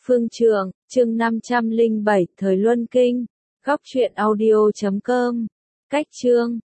Phương Trượng, chương 507, Thời Luân Kinh. Góc truyện audio.com. Cách chương